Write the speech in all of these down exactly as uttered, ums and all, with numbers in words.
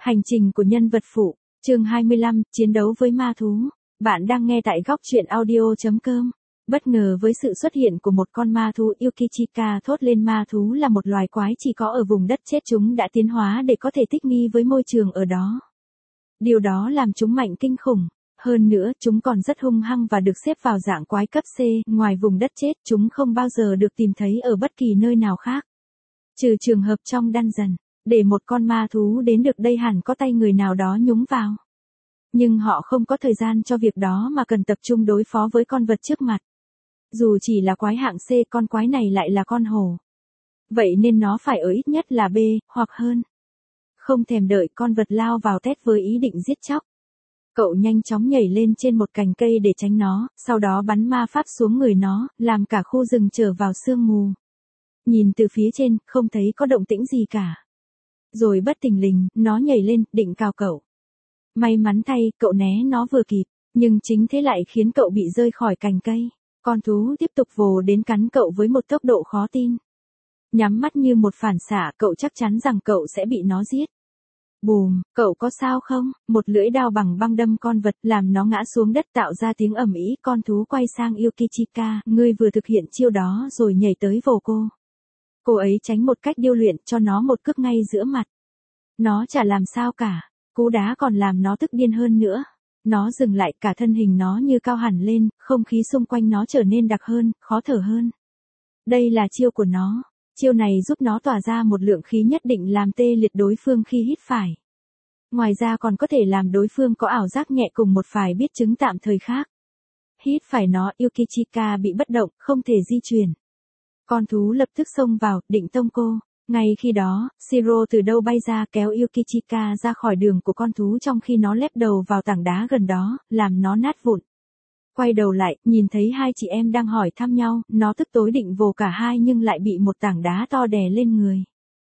Hành trình của nhân vật phụ, chương hai mươi lăm, chiến đấu với ma thú. Bạn đang nghe tại góc truyện audio chấm com. Bất ngờ với sự xuất hiện của một con ma thú Yukichika thốt lên ma thú là một loài quái chỉ có ở vùng đất chết, chúng đã tiến hóa để có thể thích nghi với môi trường ở đó. Điều đó làm chúng mạnh kinh khủng. Hơn nữa, chúng còn rất hung hăng và được xếp vào dạng quái cấp C, ngoài vùng đất chết, chúng không bao giờ được tìm thấy ở bất kỳ nơi nào khác. Trừ trường hợp trong dungeon, để một con ma thú đến được đây hẳn có tay người nào đó nhúng vào. Nhưng họ không có thời gian cho việc đó mà cần tập trung đối phó với con vật trước mặt. Dù chỉ là quái hạng C, con quái này lại là con hổ. Vậy nên nó phải ở ít nhất là B, hoặc hơn. Không thèm đợi, con vật lao vào tét với ý định giết chóc. Cậu nhanh chóng nhảy lên trên một cành cây để tránh nó, sau đó bắn ma pháp xuống người nó, làm cả khu rừng trở vào sương mù. Nhìn từ phía trên, không thấy có động tĩnh gì cả. Rồi bất thình lình, nó nhảy lên, định cào cậu. May mắn thay, cậu né nó vừa kịp, nhưng chính thế lại khiến cậu bị rơi khỏi cành cây. Con thú tiếp tục vồ đến cắn cậu với một tốc độ khó tin. Nhắm mắt như một phản xạ, cậu chắc chắn rằng cậu sẽ bị nó giết. Bùm, cậu có sao không? Một lưỡi đao bằng băng đâm con vật, làm nó ngã xuống đất tạo ra tiếng ầm ĩ. Con thú quay sang Yukichika, ngươi vừa thực hiện chiêu đó rồi nhảy tới vồ cô. Cô ấy tránh một cách điêu luyện, cho nó một cước ngay giữa mặt. Nó chả làm sao cả, cú đá còn làm nó tức điên hơn nữa. Nó dừng lại, cả thân hình nó như cao hẳn lên, không khí xung quanh nó trở nên đặc hơn, khó thở hơn. Đây là chiêu của nó. Chiêu này giúp nó tỏa ra một lượng khí nhất định làm tê liệt đối phương khi hít phải. Ngoài ra còn có thể làm đối phương có ảo giác nhẹ cùng một vài biết chứng tạm thời khác. Hít phải nó, Yukichika bị bất động, không thể di chuyển. Con thú lập tức xông vào, định tông cô. Ngay khi đó, Shiro từ đâu bay ra kéo Yukichika ra khỏi đường của con thú trong khi nó lép đầu vào tảng đá gần đó, làm nó nát vụn. Quay đầu lại, nhìn thấy hai chị em đang hỏi thăm nhau, nó tức tối định vồ cả hai nhưng lại bị một tảng đá to đè lên người.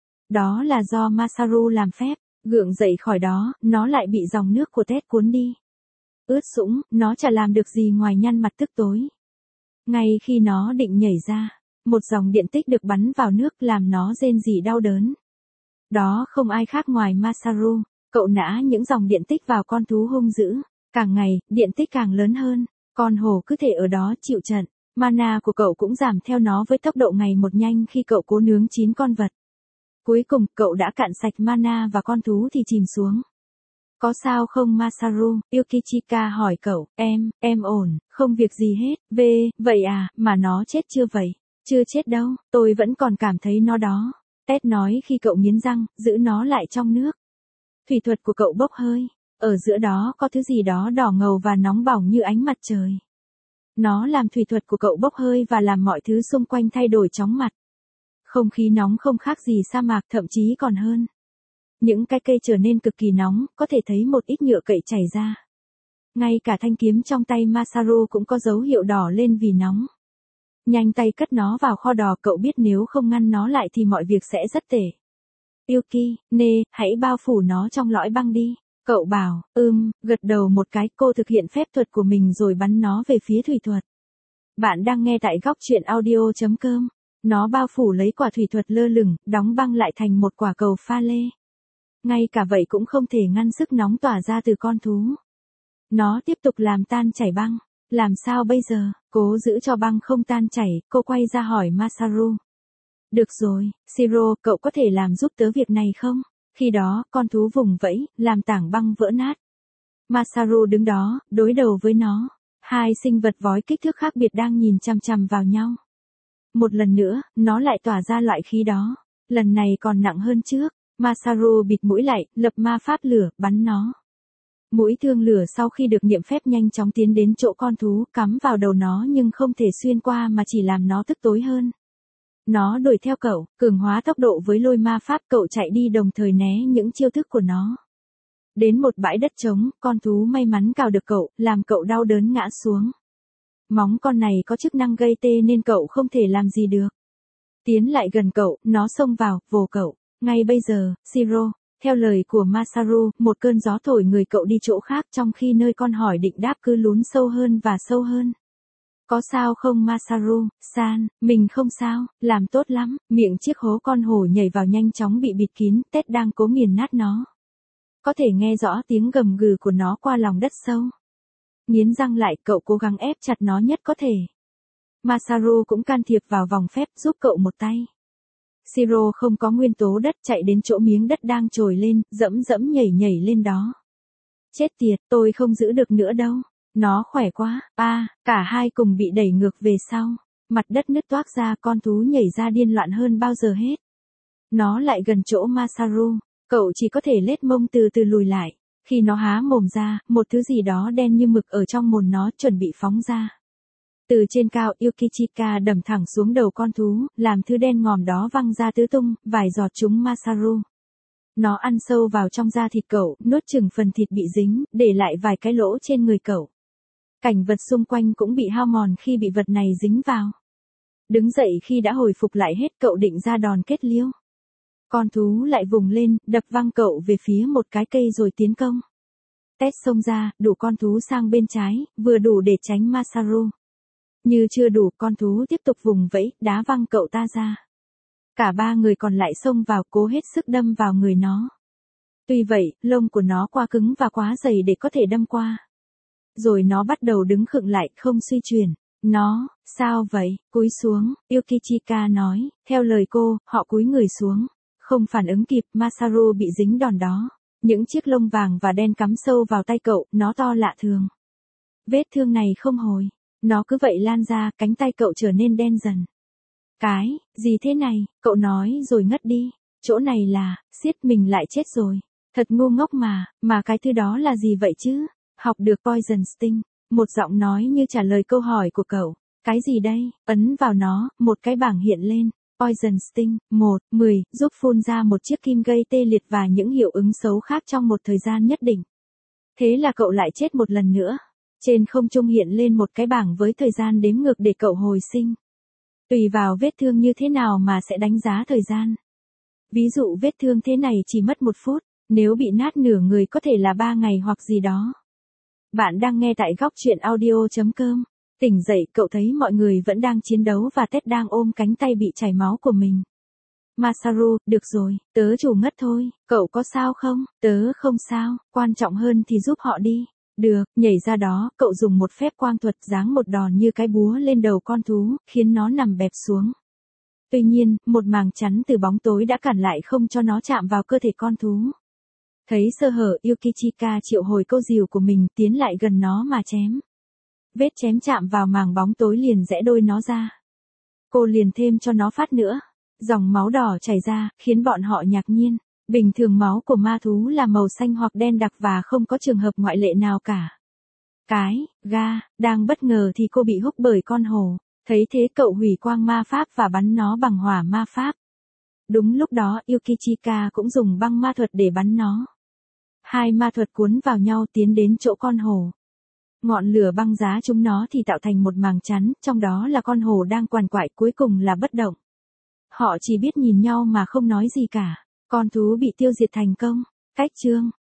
Đó là do Masaru làm phép, gượng dậy khỏi đó, nó lại bị dòng nước của Tet cuốn đi. Ướt sũng, nó chả làm được gì ngoài nhăn mặt tức tối. Ngay khi nó định nhảy ra, một dòng điện tích được bắn vào nước làm nó rên rỉ đau đớn. Đó không ai khác ngoài Masaru, cậu nã những dòng điện tích vào con thú hung dữ. Càng ngày, điện tích càng lớn hơn, con hổ cứ thể ở đó chịu trận. Mana của cậu cũng giảm theo nó với tốc độ ngày một nhanh khi cậu cố nướng chín con vật. Cuối cùng, cậu đã cạn sạch mana và con thú thì chìm xuống. Có sao không Masaru? Yukichika hỏi cậu. Em, em ổn, không việc gì hết. V, vậy à, mà nó chết chưa vậy? Chưa chết đâu, tôi vẫn còn cảm thấy nó đó. Ted nói khi cậu nghiến răng, giữ nó lại trong nước. Thủy thuật của cậu bốc hơi. Ở giữa đó có thứ gì đó đỏ ngầu và nóng bỏng như ánh mặt trời. Nó làm thủy thuật của cậu bốc hơi và làm mọi thứ xung quanh thay đổi chóng mặt. Không khí nóng không khác gì sa mạc, thậm chí còn hơn. Những cái cây trở nên cực kỳ nóng, có thể thấy một ít nhựa cậy chảy ra. Ngay cả thanh kiếm trong tay Masaru cũng có dấu hiệu đỏ lên vì nóng. Nhanh tay cất nó vào kho đỏ, cậu biết nếu không ngăn nó lại thì mọi việc sẽ rất tệ. Yuki, nè, hãy bao phủ nó trong lõi băng đi. Cậu bảo, ừm, gật đầu một cái, cô thực hiện phép thuật của mình rồi bắn nó về phía thủy thuật. Bạn đang nghe tại góc truyện audio chấm com. Nó bao phủ lấy quả thủy thuật lơ lửng, đóng băng lại thành một quả cầu pha lê. Ngay cả vậy cũng không thể ngăn sức nóng tỏa ra từ con thú. Nó tiếp tục làm tan chảy băng. Làm sao bây giờ? Cố giữ cho băng không tan chảy, cô quay ra hỏi Masaru. Được rồi, Shiro, cậu có thể làm giúp tớ việc này không? Khi đó, con thú vùng vẫy, làm tảng băng vỡ nát. Masaru đứng đó, đối đầu với nó. Hai sinh vật vói kích thước khác biệt đang nhìn chằm chằm vào nhau. Một lần nữa, nó lại tỏa ra loại khí đó. Lần này còn nặng hơn trước. Masaru bịt mũi lại, lập ma pháp lửa, bắn nó. Mũi thương lửa sau khi được niệm phép nhanh chóng tiến đến chỗ con thú, cắm vào đầu nó nhưng không thể xuyên qua mà chỉ làm nó tức tối hơn. Nó đuổi theo cậu, cường hóa tốc độ với lôi ma pháp, cậu chạy đi đồng thời né những chiêu thức của nó. Đến một bãi đất trống, con thú may mắn cào được cậu, làm cậu đau đớn ngã xuống. Móng con này có chức năng gây tê nên cậu không thể làm gì được. Tiến lại gần cậu, nó xông vào, vồ cậu. Ngay bây giờ, Shiro, theo lời của Masaru, một cơn gió thổi người cậu đi chỗ khác trong khi nơi con hỏi định đáp cứ lún sâu hơn và sâu hơn. Có sao không Masaru, san, mình không sao, làm tốt lắm, miệng chiếc hố con hổ nhảy vào nhanh chóng bị bịt kín, Ted đang cố nghiền nát nó. có thể nghe rõ tiếng gầm gừ của nó qua lòng đất sâu. Nghiến răng lại, cậu cố gắng ép chặt nó nhất có thể. Masaru cũng can thiệp vào vòng phép giúp cậu một tay. Shiro không có nguyên tố đất, chạy đến chỗ miếng đất đang trồi lên, dẫm dẫm nhảy nhảy lên đó. Chết tiệt, tôi không giữ được nữa đâu. Nó khỏe quá. A, à, cả hai cùng bị đẩy ngược về sau. Mặt đất nứt toác ra, con thú nhảy ra điên loạn hơn bao giờ hết. Nó lại gần chỗ Masaru, cậu chỉ có thể lết mông từ từ lùi lại. Khi nó há mồm ra, một thứ gì đó đen như mực ở trong mồm nó chuẩn bị phóng ra. Từ trên cao, Yukichika đầm thẳng xuống đầu con thú, làm thứ đen ngòm đó văng ra tứ tung, vài giọt trúng Masaru. Nó ăn sâu vào trong da thịt cậu, nuốt chửng phần thịt bị dính, để lại vài cái lỗ trên người cậu. Cảnh vật xung quanh cũng bị hao mòn khi bị vật này dính vào. Đứng dậy khi đã hồi phục lại hết, cậu định ra đòn kết liễu. Con thú lại vùng lên, đập văng cậu về phía một cái cây rồi tiến công. Tét xông ra, đổ con thú sang bên trái, vừa đủ để tránh Masaru. Như chưa đủ, con thú tiếp tục vùng vẫy, đá văng cậu ta ra. Cả ba người còn lại xông vào, cố hết sức đâm vào người nó. Tuy vậy, lông của nó quá cứng và quá dày để có thể đâm qua. Rồi nó bắt đầu đứng khựng lại, không suy chuyển. Nó, sao vậy, cúi xuống, Yukichika nói. Theo lời cô, họ cúi người xuống. Không phản ứng kịp, Masaru bị dính đòn đó. Những chiếc lông vàng và đen cắm sâu vào tay cậu, nó to lạ thường. Vết thương này không hồi. Nó cứ vậy lan ra, cánh tay cậu trở nên đen dần. Cái, gì thế này, cậu nói rồi ngất đi. Chỗ này là, xiết mình lại chết rồi. Thật ngu ngốc mà, mà cái thứ đó là gì vậy chứ? Học được Poison Sting. Một giọng nói như trả lời câu hỏi của cậu. Cái gì đây? Ấn vào nó, một cái bảng hiện lên. Poison Sting, một, mười, giúp phun ra một chiếc kim gây tê liệt và những hiệu ứng xấu khác trong một thời gian nhất định. Thế là cậu lại chết một lần nữa. Trên không trung hiện lên một cái bảng với thời gian đếm ngược để cậu hồi sinh. Tùy vào vết thương như thế nào mà sẽ đánh giá thời gian. Ví dụ vết thương thế này chỉ mất một phút, nếu bị nát nửa người có thể là ba ngày hoặc gì đó. Bạn đang nghe tại góc truyện audio chấm com. Tỉnh dậy, cậu thấy mọi người vẫn đang chiến đấu và Ted đang ôm cánh tay bị chảy máu của mình. Masaru, được rồi, tớ chủ ngất thôi, cậu có sao không? Tớ không sao, quan trọng hơn thì giúp họ đi. Được, nhảy ra đó, cậu dùng một phép quang thuật giáng một đòn như cái búa lên đầu con thú, khiến nó nằm bẹp xuống. Tuy nhiên, một màng chắn từ bóng tối đã cản lại không cho nó chạm vào cơ thể con thú. Thấy sơ hở, Yukichika triệu hồi câu rìu của mình tiến lại gần nó mà chém. Vết chém chạm vào màng bóng tối liền rẽ đôi nó ra. Cô liền thêm cho nó phát nữa. Dòng máu đỏ chảy ra, khiến bọn họ ngạc nhiên. Bình thường máu của ma thú là màu xanh hoặc đen đặc và không có trường hợp ngoại lệ nào cả. Cái, ga, đang bất ngờ thì cô bị húc bởi con hổ. Thấy thế cậu hủy quang ma pháp và bắn nó bằng hỏa ma pháp. Đúng lúc đó Yukichika cũng dùng băng ma thuật để bắn nó. Hai ma thuật cuốn vào nhau tiến đến chỗ con hổ. Ngọn lửa băng giá chúng nó thì tạo thành một màng chắn, trong đó là con hổ đang quằn quại, cuối cùng là bất động. Họ chỉ biết nhìn nhau mà không nói gì cả. Con thú bị tiêu diệt thành công. Cách chương